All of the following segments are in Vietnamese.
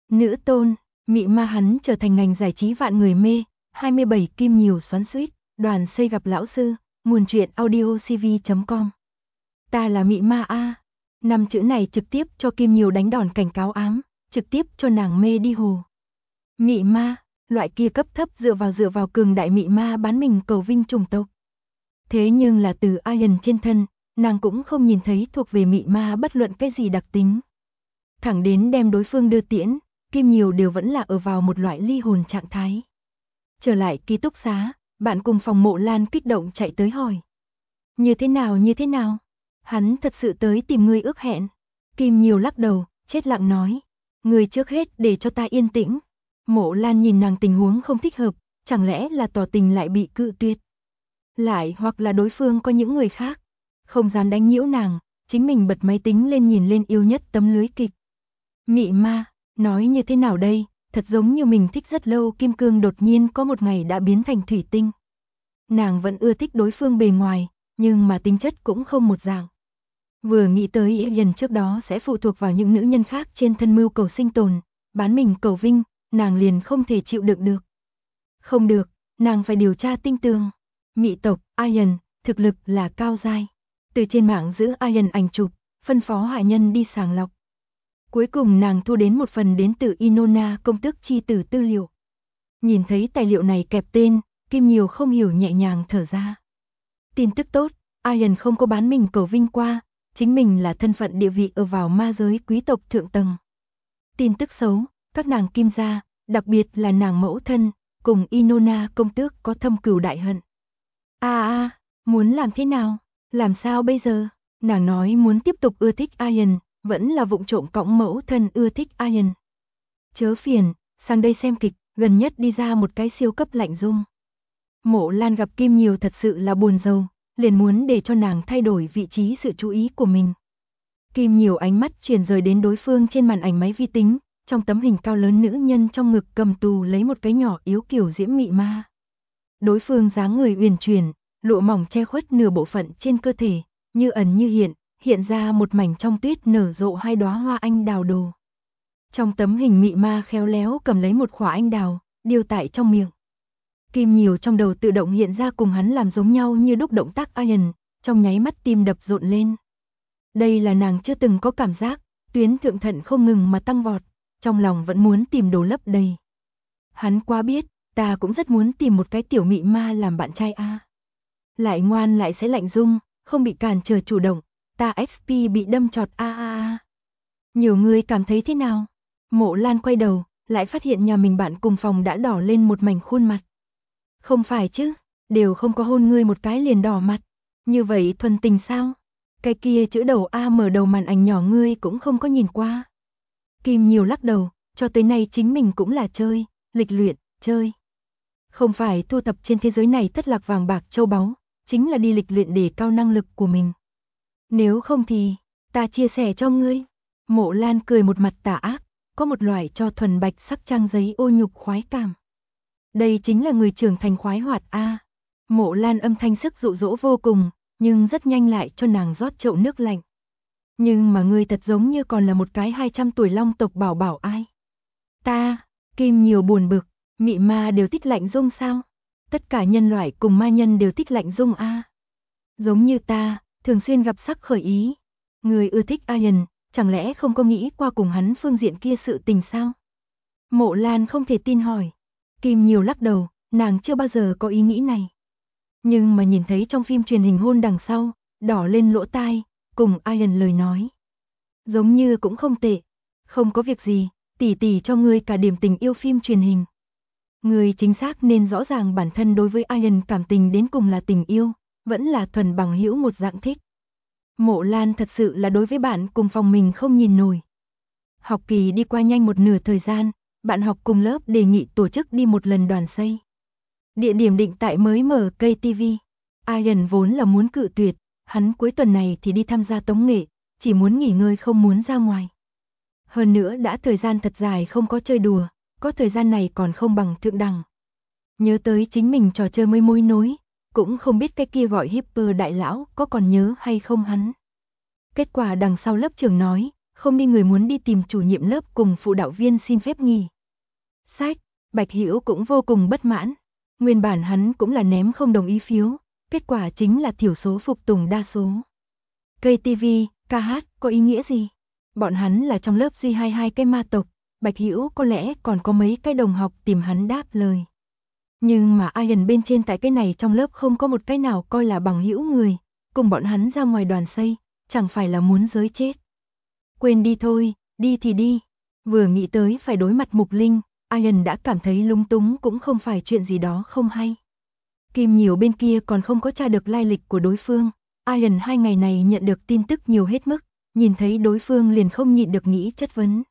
Nữ tôn, mị ma hắn trở thành ngành giải trí vạn người mê, 27 kim nhiều xoắn xuýt, đoàn xây gặp lão sư, nguồn truyện audiocv.com. Ta là mị ma a. 5 chữ này trực tiếp cho Kim Nhiều đánh đòn cảnh cáo ám, trực tiếp cho nàng mê đi hồ. Mị ma, loại kia cấp thấp dựa vào cường đại mị ma bán mình cầu vinh chủng tộc. Thế nhưng là từ Iron trên thân, nàng cũng không nhìn thấy thuộc về mị ma bất luận cái gì đặc tính. Thẳng đến đem đối phương đưa tiễn, Kim Nhiều đều vẫn là ở vào một loại ly hồn trạng thái. Trở lại ký túc xá, bạn cùng phòng Mộ Lan kích động chạy tới hỏi. Như thế nào? Hắn thật sự tới tìm ngươi ước hẹn. Kim Nhiều lắc đầu, chết lặng nói. Ngươi trước hết để cho ta yên tĩnh. Mộ Lan nhìn nàng tình huống không thích hợp, chẳng lẽ là tỏ tình lại bị cự tuyệt. Lại hoặc là đối phương có những người khác. Không dám đánh nhiễu nàng, chính mình bật máy tính lên nhìn lên yêu nhất tấm lưới kịch. Mị ma, nói như thế nào đây, thật giống như mình thích rất lâu kim cương đột nhiên có một ngày đã biến thành thủy tinh. Nàng vẫn ưa thích đối phương bề ngoài, nhưng mà tính chất cũng không một dạng. Vừa nghĩ tới Ian trước đó sẽ phụ thuộc vào những nữ nhân khác trên thân mưu cầu sinh tồn, bán mình cầu vinh, nàng liền không thể chịu đựng được. Không được, nàng phải điều tra tinh tường. Mị tộc, Ian, thực lực là cao giai. Từ trên mạng giữ Ian ảnh chụp, phân phó hạ nhân đi sàng lọc. Cuối cùng nàng thu đến một phần đến từ Inona công tước chi tử tư liệu. Nhìn thấy tài liệu này kẹp tên, Kim Nhiều không hiểu nhẹ nhàng thở ra. Tin tức tốt, Ian không có bán mình cầu vinh qua, chính mình là thân phận địa vị ở vào ma giới quý tộc thượng tầng. Tin tức xấu, các nàng Kim gia, đặc biệt là nàng mẫu thân, cùng Inona công tước có thâm cừu đại hận. Muốn làm thế nào? Làm sao bây giờ? Nàng nói muốn tiếp tục ưa thích Ian, vẫn là vụng trộm cõng mẫu thân ưa thích Ian. Chớ phiền, sang đây xem kịch, gần nhất đi ra một cái siêu cấp lạnh dung. Mộ Lan gặp Kim Nhiều thật sự là buồn rầu, liền muốn để cho nàng thay đổi vị trí sự chú ý của mình. Kim Nhiều ánh mắt chuyển rời đến đối phương trên màn ảnh máy vi tính, trong tấm hình cao lớn nữ nhân trong ngực cầm tù lấy một cái nhỏ yếu kiểu diễm mị ma. Đối phương dáng người uyển chuyển, lụa mỏng che khuất nửa bộ phận trên cơ thể, như ẩn như hiện ra một mảnh trong tuyết nở rộ hai đóa hoa anh đào đồ. Trong tấm hình mị ma khéo léo cầm lấy một quả anh đào, điêu tại trong miệng. Kim Nhiều trong đầu tự động hiện ra cùng hắn làm giống nhau như đúc động tác Ian, trong nháy mắt tim đập rộn lên. Đây là nàng chưa từng có cảm giác, tuyến thượng thận không ngừng mà tăng vọt, trong lòng vẫn muốn tìm đồ lấp đầy. Hắn quá biết, ta cũng rất muốn tìm một cái tiểu mị ma làm bạn trai a. Lại ngoan lại sẽ lạnh dung, không bị cản trở chủ động, ta XP bị đâm trọt a. Nhiều người cảm thấy thế nào? Mộ Lan quay đầu, lại phát hiện nhà mình bạn cùng phòng đã đỏ lên một mảnh khuôn mặt. Không phải chứ, đều không có hôn ngươi một cái liền đỏ mặt. Như vậy thuần tình sao? Cái kia chữ đầu A mở đầu màn ảnh nhỏ ngươi cũng không có nhìn qua. Kim Nhiều lắc đầu, cho tới nay chính mình cũng là chơi, lịch luyện, chơi. Không phải thu thập trên thế giới này thất lạc vàng bạc châu báu, chính là đi lịch luyện để cao năng lực của mình. Nếu không thì, ta chia sẻ cho ngươi. Mộ Lan cười một mặt tà ác, có một loại cho thuần bạch sắc trang giấy ô nhục khoái cảm. Đây chính là người trưởng thành khoái hoạt a. Mộ Lan âm thanh sức dụ dỗ vô cùng, nhưng rất nhanh lại cho nàng rót chậu nước lạnh. Nhưng mà ngươi thật giống như còn là một cái 200 tuổi long tộc bảo bảo ai. Ta, Kim Nhiều buồn bực, mị ma đều thích lạnh dung sao? Tất cả nhân loại cùng ma nhân đều thích lạnh dung a. Giống như ta, thường xuyên gặp sắc khởi ý. Người ưa thích Ian, chẳng lẽ không có nghĩ qua cùng hắn phương diện kia sự tình sao? Mộ Lan không thể tin hỏi. Kim Nhiều lắc đầu, nàng chưa bao giờ có ý nghĩ này. Nhưng mà nhìn thấy trong phim truyền hình hôn đằng sau, đỏ lên lỗ tai, cùng Ian lời nói. Giống như cũng không tệ. Không có việc gì, tỷ tỷ cho ngươi cả điểm tình yêu phim truyền hình. Ngươi chính xác nên rõ ràng bản thân đối với Ian cảm tình đến cùng là tình yêu, vẫn là thuần bằng hữu một dạng thích. Mộ Lan thật sự là đối với bạn cùng phòng mình không nhìn nổi. Học kỳ đi qua nhanh một nửa thời gian, bạn học cùng lớp đề nghị tổ chức đi một lần đoàn xây. Địa điểm định tại mới mở KTV. Ian vốn là muốn cự tuyệt, hắn cuối tuần này thì đi tham gia tống nghệ, chỉ muốn nghỉ ngơi không muốn ra ngoài. Hơn nữa đã thời gian thật dài không có chơi đùa, có thời gian này còn không bằng thượng đẳng. Nhớ tới chính mình trò chơi mới mối nối, cũng không biết cái kia gọi hipper đại lão có còn nhớ hay không hắn. Kết quả đằng sau lớp trưởng nói, không đi người muốn đi tìm chủ nhiệm lớp cùng phụ đạo viên xin phép nghỉ. Sách, Bạch Hữu cũng vô cùng bất mãn. Nguyên bản hắn cũng là ném không đồng ý phiếu, kết quả chính là thiểu số phục tùng đa số. KTV, ca hát, có ý nghĩa gì? Bọn hắn là trong lớp duy hai cái ma tộc, Bạch Hữu có lẽ còn có mấy cái đồng học tìm hắn đáp lời. Nhưng mà Ian bên trên tại cái này trong lớp không có một cái nào coi là bằng hữu người, cùng bọn hắn ra ngoài đoàn xây, chẳng phải là muốn giới chết. Quên đi thôi, đi thì đi. Vừa nghĩ tới phải đối mặt Mục Linh, Ian đã cảm thấy lung túng cũng không phải chuyện gì đó không hay. Kim Nhiều bên kia còn không có tra được lai lịch của đối phương. Ian 2 ngày này nhận được tin tức nhiều hết mức, nhìn thấy đối phương liền không nhịn được nghĩ chất vấn.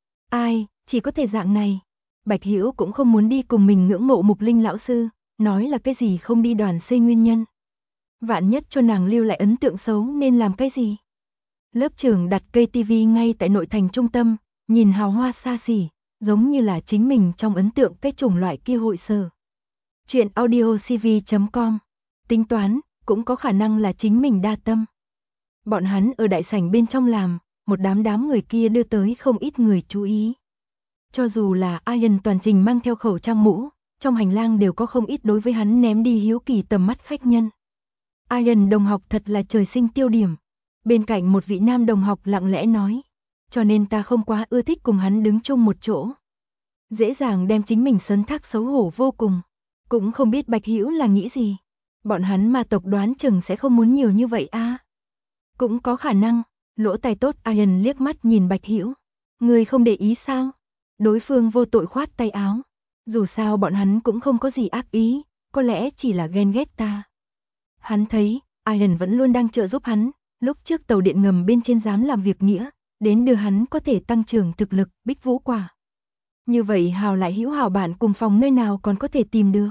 Ai, chỉ có thể dạng này. Bạch Hữu cũng không muốn đi cùng mình ngưỡng mộ Mục Linh lão sư, nói là cái gì không đi đoàn xây nguyên nhân. Vạn nhất cho nàng lưu lại ấn tượng xấu nên làm cái gì? Lớp trưởng đặt cây tivi ngay tại nội thành trung tâm, nhìn hào hoa xa xỉ, giống như là chính mình trong ấn tượng cái chủng loại kia hội sở. Chuyện audiocv.com. Tính toán, cũng có khả năng là chính mình đa tâm. Bọn hắn ở đại sảnh bên trong làm, một đám người kia đưa tới không ít người chú ý. Cho dù là Ian toàn trình mang theo khẩu trang mũ, trong hành lang đều có không ít đối với hắn ném đi hiếu kỳ tầm mắt khách nhân. Ian đồng học thật là trời sinh tiêu điểm. Bên cạnh một vị nam đồng học lặng lẽ nói, cho nên ta không quá ưa thích cùng hắn đứng chung một chỗ. Dễ dàng đem chính mình sấn thác xấu hổ vô cùng. Cũng không biết Bạch Hữu là nghĩ gì. Bọn hắn ma tộc đoán chừng sẽ không muốn nhiều như vậy a. Cũng có khả năng, lỗ tai tốt Ian liếc mắt nhìn Bạch Hữu. Người không để ý sao? Đối phương vô tội khoát tay áo. Dù sao bọn hắn cũng không có gì ác ý, có lẽ chỉ là ghen ghét ta. Hắn thấy, Ian vẫn luôn đang trợ giúp hắn, lúc trước tàu điện ngầm bên trên dám làm việc nghĩa, đến đưa hắn có thể tăng trưởng thực lực, Bích Vũ quả. Như vậy hào lại hữu hảo bạn cùng phòng nơi nào còn có thể tìm được.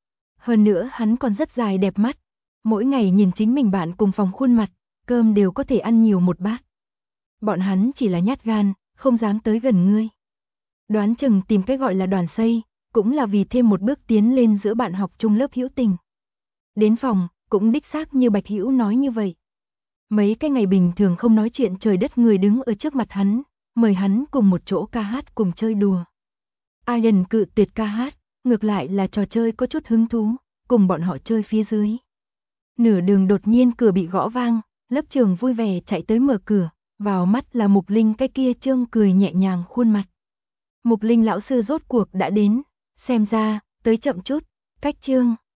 Hơn nữa hắn còn rất dài đẹp mắt, mỗi ngày nhìn chính mình bạn cùng phòng khuôn mặt, cơm đều có thể ăn nhiều một bát. Bọn hắn chỉ là nhát gan, không dám tới gần ngươi. Đoán chừng tìm cái gọi là đoàn xây, cũng là vì thêm một bước tiến lên giữa bạn học chung lớp hữu tình. Đến phòng, cũng đích xác như Bạch Hữu nói như vậy. Mấy cái ngày bình thường không nói chuyện trời đất người đứng ở trước mặt hắn, mời hắn cùng một chỗ ca hát cùng chơi đùa. Ian cự tuyệt ca hát, ngược lại là trò chơi có chút hứng thú, cùng bọn họ chơi phía dưới. Nửa đường đột nhiên cửa bị gõ vang, lớp trưởng vui vẻ chạy tới mở cửa, vào mắt là Mục Linh cái kia trương cười nhẹ nhàng khuôn mặt. Mục Linh lão sư rốt cuộc đã đến, xem ra, tới chậm chút, cách chương.